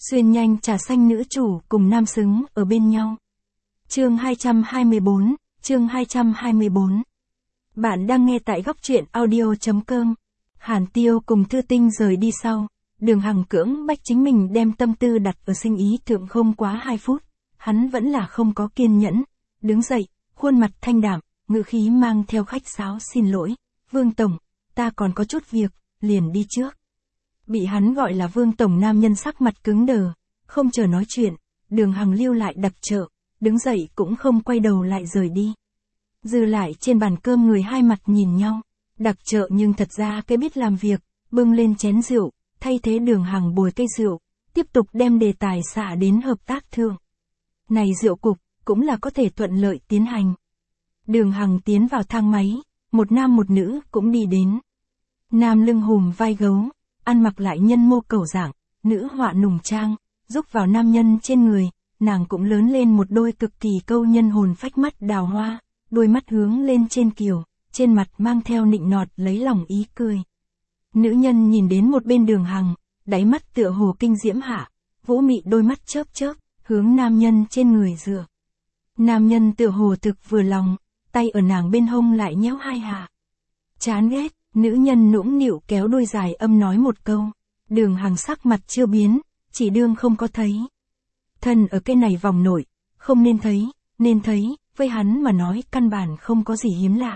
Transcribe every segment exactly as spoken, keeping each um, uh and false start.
Xuyên nhanh trà xanh nữ chủ cùng nam xứng ở bên nhau. Chương hai trăm hai mươi bốn, chương hai trăm hai mươi bốn. Bạn đang nghe tại góc truyện audio chấm com. Hàn Tiêu cùng Thư Tinh rời đi sau, Đường Hằng cưỡng bách chính mình đem tâm tư đặt ở sinh ý thượng không quá hai phút, hắn vẫn là không có kiên nhẫn, đứng dậy, khuôn mặt thanh đạm, ngữ khí mang theo khách sáo xin lỗi, Vương Tổng, ta còn có chút việc, liền đi trước. Bị hắn gọi là Vương Tổng nam nhân sắc mặt cứng đờ, không chờ nói chuyện, Đường Hằng lưu lại đặc trợ, đứng dậy cũng không quay đầu lại rời đi. Dư lại trên bàn cơm người hai mặt nhìn nhau, đặc trợ nhưng thật ra cái biết làm việc, bưng lên chén rượu, thay thế Đường Hằng bồi cây rượu, tiếp tục đem đề tài xả đến hợp tác thượng. Này rượu cục, cũng là có thể thuận lợi tiến hành. Đường Hằng tiến vào thang máy, một nam một nữ cũng đi đến. Nam lưng hùm vai gấu, ăn mặc lại nhân mô cầu dạng, nữ họa nùng trang, giúp vào nam nhân trên người, nàng cũng lớn lên một đôi cực kỳ câu nhân hồn phách mắt đào hoa, đôi mắt hướng lên trên kiều, trên mặt mang theo nịnh nọt lấy lòng ý cười. Nữ nhân nhìn đến một bên Đường Hằng, đáy mắt tựa hồ kinh diễm hạ, vũ mị đôi mắt chớp chớp, hướng nam nhân trên người dựa. Nam nhân tựa hồ thực vừa lòng, tay ở nàng bên hông lại nhéo hai hạ. Chán ghét, nữ nhân nũng nịu kéo đôi dài âm nói một câu, Đường Hằng sắc mặt chưa biến, chỉ đương không có thấy. Thân ở cái này vòng nội, không nên thấy, nên thấy, với hắn mà nói căn bản không có gì hiếm lạ.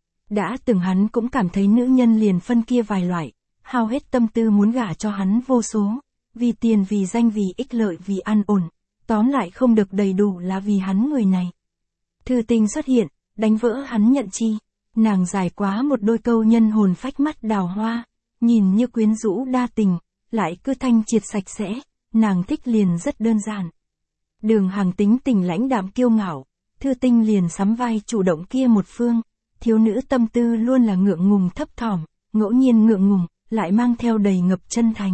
Đã từng hắn cũng cảm thấy nữ nhân liền phân kia vài loại, hao hết tâm tư muốn gả cho hắn vô số, vì tiền vì danh vì ích lợi vì an ổn, tóm lại không được đầy đủ là vì hắn người này. Thư Tinh xuất hiện, đánh vỡ hắn nhận chi, nàng dài quá một đôi câu nhân hồn phách mắt đào hoa, nhìn như quyến rũ đa tình, lại cứ thanh triệt sạch sẽ, nàng thích liền rất đơn giản. Đường Hằng tính tình lãnh đạm kiêu ngạo, Thư Tinh liền sắm vai chủ động kia một phương, thiếu nữ tâm tư luôn là ngượng ngùng thấp thỏm, ngẫu nhiên ngượng ngùng, lại mang theo đầy ngập chân thành.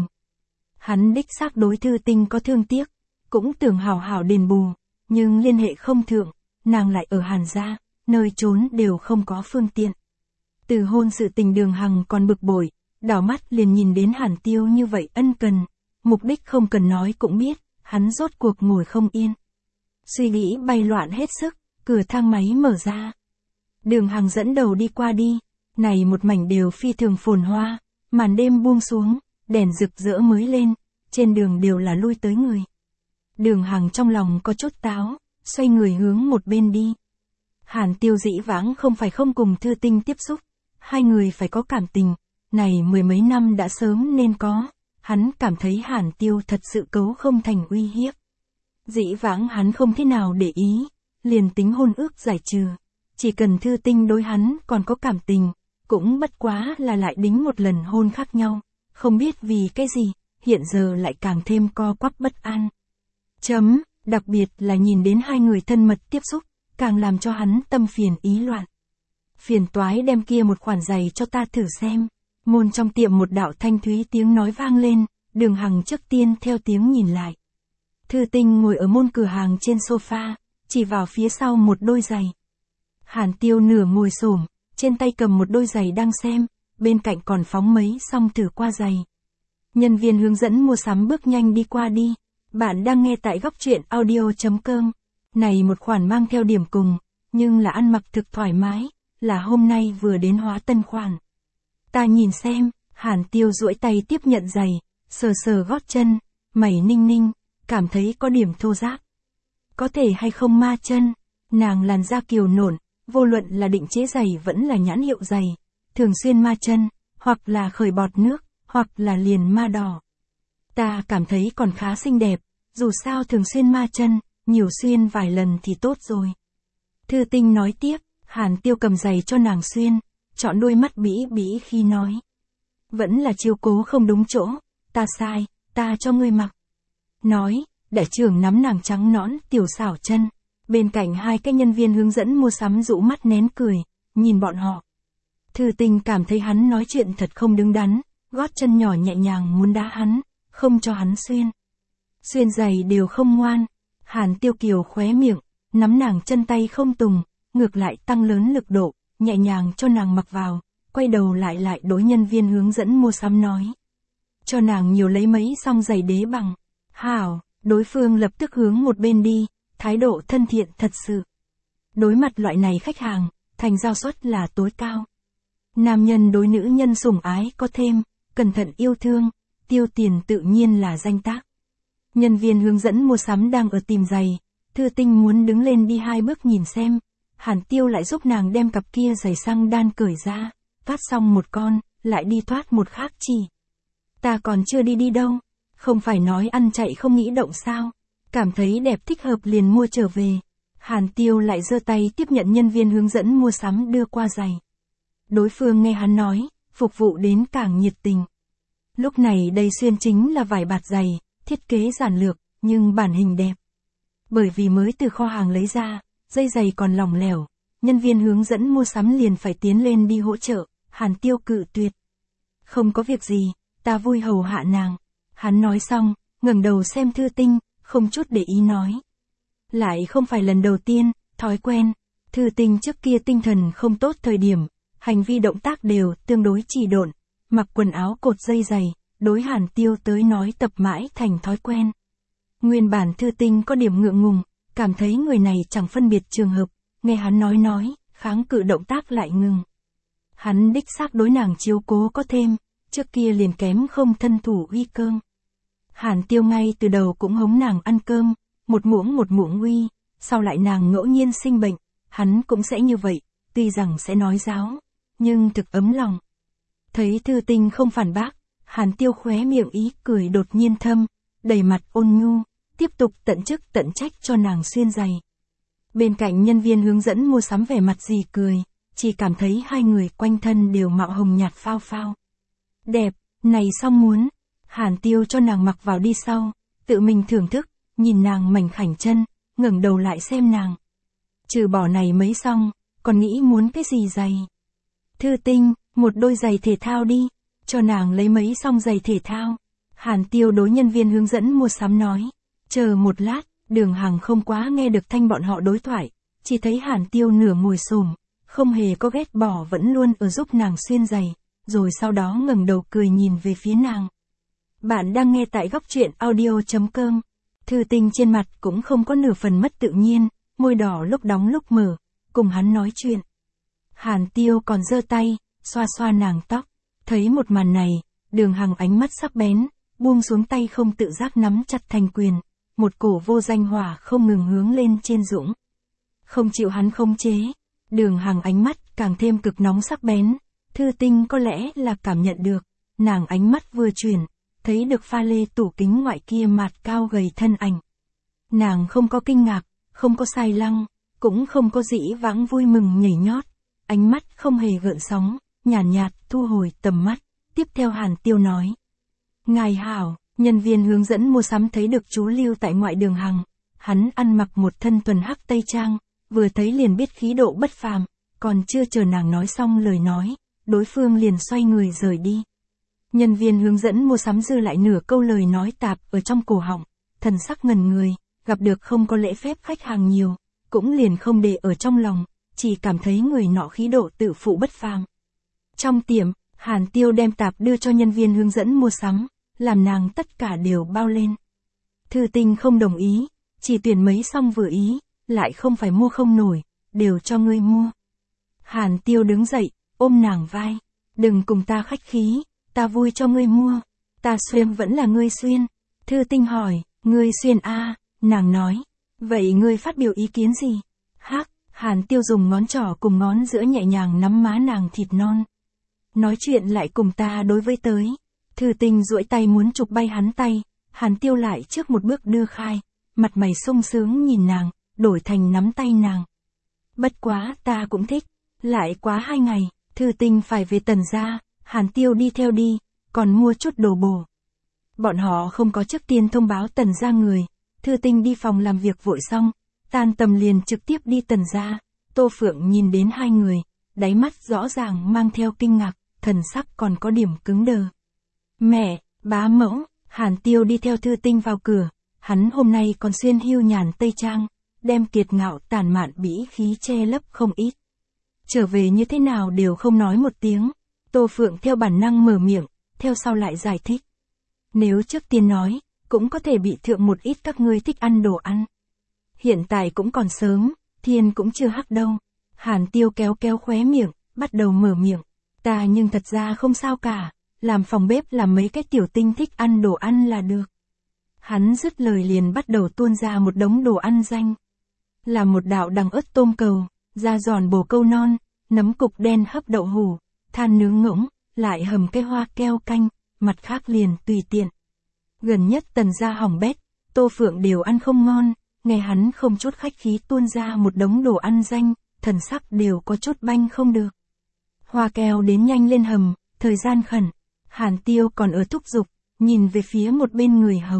Hắn đích xác đối Thư Tinh có thương tiếc, cũng tưởng hảo hảo đền bù, nhưng liên hệ không thượng, nàng lại ở Hàn gia, nơi trốn đều không có phương tiện. Từ hôn sự tình Đường Hằng còn bực bội, đảo mắt liền nhìn đến Hàn Tiêu như vậy ân cần, mục đích không cần nói cũng biết, hắn rốt cuộc ngồi không yên. Suy nghĩ bay loạn hết sức, cửa thang máy mở ra. Đường Hằng dẫn đầu đi qua đi, này một mảnh đều phi thường phồn hoa, màn đêm buông xuống, đèn rực rỡ mới lên, trên đường đều là lui tới người. Đường Hằng trong lòng có chút táo, xoay người hướng một bên đi. Hàn Tiêu dĩ vãng không phải không cùng Thư Tinh tiếp xúc, hai người phải có cảm tình, này mười mấy năm đã sớm nên có, hắn cảm thấy Hàn Tiêu thật sự cấu không thành uy hiếp. Dĩ vãng hắn không thế nào để ý, liền tính hôn ước giải trừ, chỉ cần Thư Tinh đối hắn còn có cảm tình, cũng bất quá là lại đính một lần hôn khác nhau, không biết vì cái gì, hiện giờ lại càng thêm co quắp bất an. Chấm, đặc biệt là nhìn đến hai người thân mật tiếp xúc, càng làm cho hắn tâm phiền ý loạn. Phiền toái đem kia một khoản giày cho ta thử xem. Môn trong tiệm một đạo thanh thúy tiếng nói vang lên, Đường Hằng trước tiên theo tiếng nhìn lại. Thư Tinh ngồi ở môn cửa hàng trên sofa, chỉ vào phía sau một đôi giày. Hàn Tiêu nửa ngồi xổm, trên tay cầm một đôi giày đang xem, bên cạnh còn phóng mấy song thử qua giày. Nhân viên hướng dẫn mua sắm bước nhanh đi qua đi. Bạn đang nghe tại góc truyện audio chấm com. Này một khoản mang theo điểm cùng, nhưng là ăn mặc thực thoải mái, là hôm nay vừa đến hóa tân khoản. Ta nhìn xem, Hàn Tiêu duỗi tay tiếp nhận giày, sờ sờ gót chân, mày ninh ninh, cảm thấy có điểm thô ráp. Có thể hay không ma chân, nàng làn da kiều nộn, vô luận là định chế giày vẫn là nhãn hiệu giày, thường xuyên ma chân, hoặc là khởi bọt nước, hoặc là liền ma đỏ. Ta cảm thấy còn khá xinh đẹp, dù sao thường xuyên ma chân, nhiều xuyên vài lần thì tốt rồi. Thư Tinh nói tiếp, Hàn Tiêu cầm giày cho nàng xuyên, chọn đôi mắt bĩ bĩ khi nói. Vẫn là chiếu cố không đúng chỗ, ta sai, ta cho ngươi mặc. Nói, đại trưởng nắm nàng trắng nõn tiểu xảo chân, bên cạnh hai cái nhân viên hướng dẫn mua sắm rũ mắt nén cười, nhìn bọn họ. Thư Tinh cảm thấy hắn nói chuyện thật không đứng đắn, gót chân nhỏ nhẹ nhàng muốn đá hắn, không cho hắn xuyên. Xuyên giày đều không ngoan. Hàn Tiêu kiều khóe miệng, nắm nàng chân tay không tùng, ngược lại tăng lớn lực độ, nhẹ nhàng cho nàng mặc vào, quay đầu lại lại đối nhân viên hướng dẫn mua sắm nói. Cho nàng nhiều lấy mấy song giày đế bằng. Hảo, đối phương lập tức hướng một bên đi, thái độ thân thiện thật sự. Đối mặt loại này khách hàng, thành giao suất là tối cao. Nam nhân đối nữ nhân sủng ái có thêm, cẩn thận yêu thương, tiêu tiền tự nhiên là danh tác. Nhân viên hướng dẫn mua sắm đang ở tìm giày, Thư Tinh muốn đứng lên đi hai bước nhìn xem, Hàn Tiêu lại giúp nàng đem cặp kia giày xăng đan cởi ra, thoát xong một con, lại đi thoát một khác chỉ. Ta còn chưa đi đi đâu, không phải nói ăn chạy không nghĩ động sao, cảm thấy đẹp thích hợp liền mua trở về. Hàn Tiêu lại giơ tay tiếp nhận nhân viên hướng dẫn mua sắm đưa qua giày. Đối phương nghe hắn nói, phục vụ đến càng nhiệt tình. Lúc này đây xuyên chính là vải bạt giày, thiết kế giản lược, nhưng bản hình đẹp. Bởi vì mới từ kho hàng lấy ra, dây giày còn lỏng lẻo, nhân viên hướng dẫn mua sắm liền phải tiến lên đi hỗ trợ, Hàn Tiêu cự tuyệt. Không có việc gì, ta vui hầu hạ nàng. Hắn nói xong, ngẩng đầu xem Thư Tinh, không chút để ý nói. Lại không phải lần đầu tiên, thói quen, Thư Tinh trước kia tinh thần không tốt thời điểm, hành vi động tác đều tương đối trì độn, mặc quần áo cột dây giày, đối Hàn Tiêu tới nói tập mãi thành thói quen. Nguyên bản Thư Tinh có điểm ngượng ngùng, cảm thấy người này chẳng phân biệt trường hợp, nghe hắn nói nói, kháng cự động tác lại ngừng. Hắn đích xác đối nàng chiếu cố có thêm, trước kia liền kém không thân thủ uy cơm. Hàn Tiêu ngay từ đầu cũng hống nàng ăn cơm, một muỗng một muỗng uy, sau lại nàng ngẫu nhiên sinh bệnh, hắn cũng sẽ như vậy, tuy rằng sẽ nói giáo, nhưng thực ấm lòng. Thấy Thư Tinh không phản bác, Hàn Tiêu khóe miệng ý cười đột nhiên thâm, đầy mặt ôn nhu, tiếp tục tận chức tận trách cho nàng xuyên giày. Bên cạnh nhân viên hướng dẫn mua sắm vẻ mặt gì cười, chỉ cảm thấy hai người quanh thân đều mạo hồng nhạt phao phao. Đẹp, này xong muốn. Hàn Tiêu cho nàng mặc vào đi sau, tự mình thưởng thức, nhìn nàng mảnh khảnh chân, ngẩng đầu lại xem nàng. Trừ bỏ này mấy xong, còn nghĩ muốn cái gì giày? Thư Tinh, một đôi giày thể thao đi, cho nàng lấy mấy xong giày thể thao. Hàn Tiêu đối nhân viên hướng dẫn mua sắm nói. Chờ một lát, Đường Hằng không quá nghe được thanh bọn họ đối thoại, chỉ thấy Hàn Tiêu nửa ngồi xổm, không hề có ghét bỏ vẫn luôn ở giúp nàng xuyên giày, rồi sau đó ngẩng đầu cười nhìn về phía nàng. Bạn đang nghe tại góc truyện audio chấm com. Thư Tinh trên mặt cũng không có nửa phần mất tự nhiên, môi đỏ lúc đóng lúc mở, cùng hắn nói chuyện. Hàn Tiêu còn giơ tay, xoa xoa nàng tóc, thấy một màn này, Đường Hằng ánh mắt sắc bén, buông xuống tay không tự giác nắm chặt thành quyền, một cổ vô danh hỏa không ngừng hướng lên trên dũng. Không chịu hắn khống chế, Đường Hằng ánh mắt càng thêm cực nóng sắc bén, Thư Tinh có lẽ là cảm nhận được, nàng ánh mắt vừa chuyển, thấy được pha lê tủ kính ngoại kia mạt cao gầy thân ảnh. Nàng không có kinh ngạc, không có sai lăng, cũng không có dĩ vãng vui mừng nhảy nhót, ánh mắt không hề gợn sóng, nhàn nhạt, nhạt thu hồi tầm mắt, tiếp theo Hàn Tiêu nói. Ngài hảo, nhân viên hướng dẫn mua sắm thấy được chú lưu tại ngoại Đường Hằng, hắn ăn mặc một thân tuần hắc tây trang, vừa thấy liền biết khí độ bất phàm, còn chưa chờ nàng nói xong lời nói, đối phương liền xoay người rời đi. Nhân viên hướng dẫn mua sắm dư lại nửa câu lời nói tạp ở trong cổ họng, thần sắc ngần người, gặp được không có lễ phép khách hàng nhiều, cũng liền không để ở trong lòng, chỉ cảm thấy người nọ khí độ tự phụ bất phàm. Trong tiệm, Hàn Tiêu đem tạp đưa cho nhân viên hướng dẫn mua sắm, làm nàng tất cả đều bao lên. Thư Tinh không đồng ý, chỉ tuyển mấy xong vừa ý, lại không phải mua không nổi, đều cho ngươi mua. Hàn Tiêu đứng dậy, ôm nàng vai, đừng cùng ta khách khí, ta vui cho ngươi mua, ta xuyên vẫn là ngươi xuyên. Thư Tinh hỏi, ngươi xuyên a? À, nàng nói, vậy ngươi phát biểu ý kiến gì? Hắc, Hàn Tiêu dùng ngón trỏ cùng ngón giữa nhẹ nhàng nắm má nàng thịt non. Nói chuyện lại cùng ta đối với tới. Thư Tinh duỗi tay muốn chụp bay hắn tay, Hàn Tiêu lại trước một bước đưa khai, mặt mày sung sướng nhìn nàng, đổi thành nắm tay nàng. Bất quá ta cũng thích, lại quá hai ngày, Thư Tinh phải về Tần gia, Hàn Tiêu đi theo đi, còn mua chút đồ bổ. Bọn họ không có trước tiên thông báo Tần gia người, Thư Tinh đi phòng làm việc vội xong, tan tầm liền trực tiếp đi Tần gia. Tô Phượng nhìn đến hai người, đáy mắt rõ ràng mang theo kinh ngạc, thần sắc còn có điểm cứng đờ. Mẹ, bá mẫu, Hàn Tiêu đi theo Thư Tinh vào cửa, hắn hôm nay còn xuyên hưu nhàn tây trang, đem kiệt ngạo tàn mạn bĩ khí che lấp không ít. Trở về như thế nào đều không nói một tiếng, Tô Phượng theo bản năng mở miệng, theo sau lại giải thích. Nếu trước tiên nói, cũng có thể bị thượng một ít các ngươi thích ăn đồ ăn. Hiện tại cũng còn sớm, thiên cũng chưa hắc đâu. Hàn Tiêu kéo kéo khóe miệng, bắt đầu mở miệng. Ta nhưng thật ra không sao cả, làm phòng bếp làm mấy cái tiểu tinh thích ăn đồ ăn là được. Hắn dứt lời liền bắt đầu tuôn ra một đống đồ ăn danh. Là một đạo đằng ớt tôm cầu, da giòn bồ câu non, nấm cục đen hấp đậu hủ, than nướng ngỗng, lại hầm cái hoa keo canh, mặt khác liền tùy tiện. Gần nhất Tần gia hỏng bét, Tô Phượng đều ăn không ngon, nghe hắn không chút khách khí tuôn ra một đống đồ ăn danh, thần sắc đều có chút banh không được. Hoa keo đến nhanh lên hầm, thời gian khẩn, Hàn Tiêu còn ở thúc giục, nhìn về phía một bên người hầu.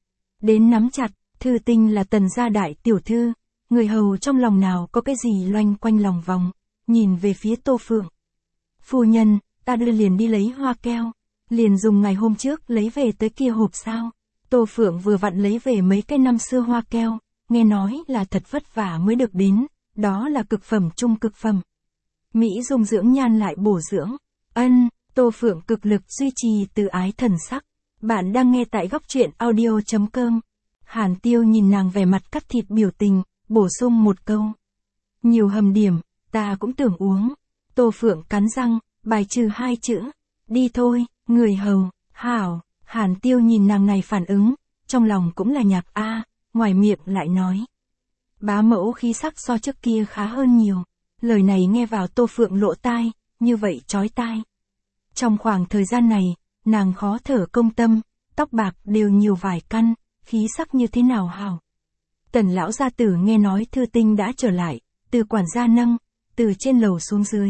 Đến nắm chặt, Thư Tinh là Tần gia đại tiểu thư, người hầu trong lòng nào có cái gì loanh quanh lòng vòng, nhìn về phía Tô Phượng. Phu nhân, ta đưa liền đi lấy hoa keo, liền dùng ngày hôm trước lấy về tới kia hộp sao. Tô Phượng vừa vặn lấy về mấy cái năm xưa hoa keo, nghe nói là thật vất vả mới được đến, đó là cực phẩm trung cực phẩm. Mỹ dung dưỡng nhan lại bổ dưỡng. Ân, Tô Phượng cực lực duy trì từ ái thần sắc. Bạn đang nghe tại góc truyện audio chấm com. Hàn Tiêu nhìn nàng vẻ mặt cắt thịt biểu tình, bổ sung một câu. Nhiều hầm điểm, ta cũng tưởng uống. Tô Phượng cắn răng, bài trừ hai chữ. Đi thôi, người hầu, hảo. Hàn Tiêu nhìn nàng này phản ứng, trong lòng cũng là nhạc a, ngoài miệng lại nói. Bá mẫu khí sắc so trước kia khá hơn nhiều. Lời này nghe vào Tô Phượng lỗ tai, như vậy chói tai. Trong khoảng thời gian này, nàng khó thở công tâm, tóc bạc đều nhiều vài căn, khí sắc như thế nào hảo. Tần lão gia tử nghe nói Thư Tinh đã trở lại, từ quản gia nâng, từ trên lầu xuống dưới.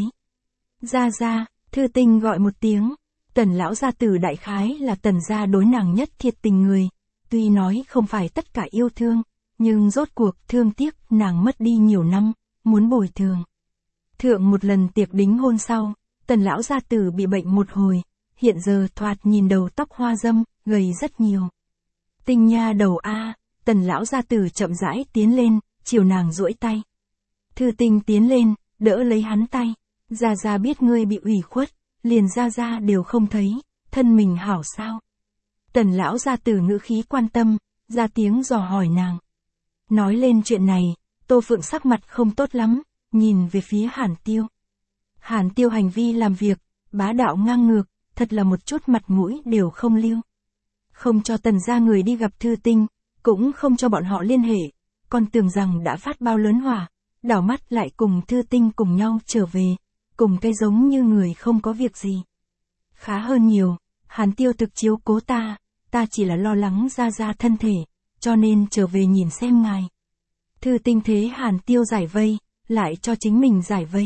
Ra ra, Thư Tinh gọi một tiếng. Tần lão gia tử đại khái là Tần gia đối nàng nhất thiệt tình người, tuy nói không phải tất cả yêu thương, nhưng rốt cuộc thương tiếc nàng mất đi nhiều năm, muốn bồi thường. Thượng một lần tiệc đính hôn sau, Tần lão gia tử bị bệnh một hồi, hiện giờ thoạt nhìn đầu tóc hoa râm, gầy rất nhiều. Tinh nha đầu a, Tần lão gia tử chậm rãi tiến lên, chiều nàng duỗi tay. Thư Tinh tiến lên, đỡ lấy hắn tay. Gia gia biết ngươi bị ủy khuất, liền gia gia đều không thấy, thân mình hảo sao? Tần lão gia tử ngữ khí quan tâm, ra tiếng dò hỏi nàng. Nói lên chuyện này, Tô Phượng sắc mặt không tốt lắm, nhìn về phía Hàn Tiêu. Hàn Tiêu hành vi làm việc, bá đạo ngang ngược, thật là một chút mặt mũi đều không lưu. Không cho Tần gia người đi gặp Thư Tinh, cũng không cho bọn họ liên hệ, còn tưởng rằng đã phát bao lớn hỏa, đảo mắt lại cùng Thư Tinh cùng nhau trở về, cùng cái giống như người không có việc gì. Khá hơn nhiều, Hàn Tiêu thực chiếu cố ta, ta chỉ là lo lắng gia gia thân thể, cho nên trở về nhìn xem ngài. Thư Tinh thế Hàn Tiêu giải vây, lại cho chính mình giải vây.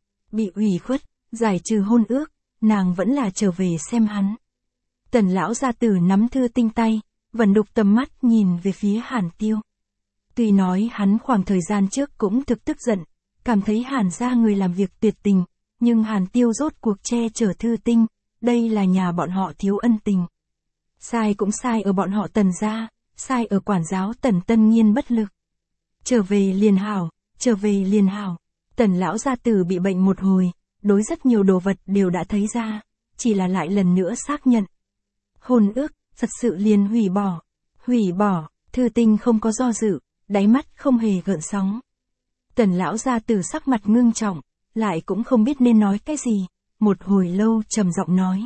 Bị ủy khuất, giải trừ hôn ước, nàng vẫn là trở về xem hắn. Tần lão gia tử nắm Thư Tinh tay, vẫn đục tầm mắt nhìn về phía Hàn Tiêu. Tuy nói hắn khoảng thời gian trước cũng thực tức giận, cảm thấy Hàn gia người làm việc tuyệt tình, nhưng Hàn Tiêu rốt cuộc che chở Thư Tinh, đây là nhà bọn họ thiếu ân tình. Sai cũng sai ở bọn họ Tần gia, sai ở quản giáo Tần Tân Nhiên bất lực. Trở về liền hảo, trở về liền hảo. Tần lão gia tử bị bệnh một hồi, đối rất nhiều đồ vật đều đã thấy ra, chỉ là lại lần nữa xác nhận. Hôn ước, thật sự liền hủy bỏ. Hủy bỏ, Thư Tinh không có do dự, đáy mắt không hề gợn sóng. Tần lão gia tử sắc mặt ngưng trọng, lại cũng không biết nên nói cái gì, một hồi lâu trầm giọng nói.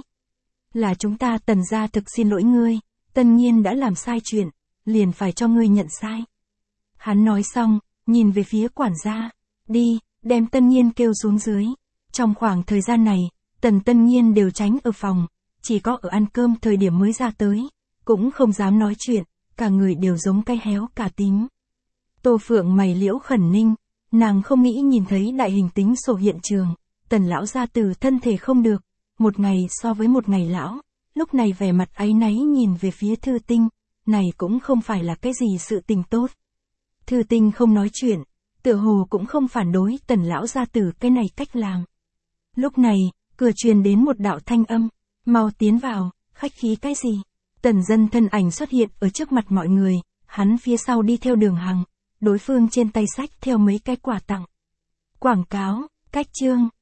Là chúng ta Tần gia thực xin lỗi ngươi, Tân Nhiên đã làm sai chuyện, liền phải cho ngươi nhận sai. Hắn nói xong, nhìn về phía quản gia, đi, đem Tân Nhiên kêu xuống dưới. Trong khoảng thời gian này, Tần Tân Nhiên đều tránh ở phòng, chỉ có ở ăn cơm thời điểm mới ra tới, cũng không dám nói chuyện, cả người đều giống cây héo cả tím. Tô Phượng mày liễu khẩn ninh, nàng không nghĩ nhìn thấy đại hình tính sổ hiện trường, Tần lão gia tử thân thể không được, một ngày so với một ngày lão, lúc này vẻ mặt áy náy nhìn về phía Thư Tinh, này cũng không phải là cái gì sự tình tốt. Thư Tinh không nói chuyện, tựa hồ cũng không phản đối Tần lão gia tử cái này cách làm. Lúc này, cửa truyền đến một đạo thanh âm, mau tiến vào, khách khí cái gì? Tần Dân thân ảnh xuất hiện ở trước mặt mọi người, hắn phía sau đi theo Đường Hằng, đối phương trên tay xách theo mấy cái quà tặng. Quảng cáo, cách chương,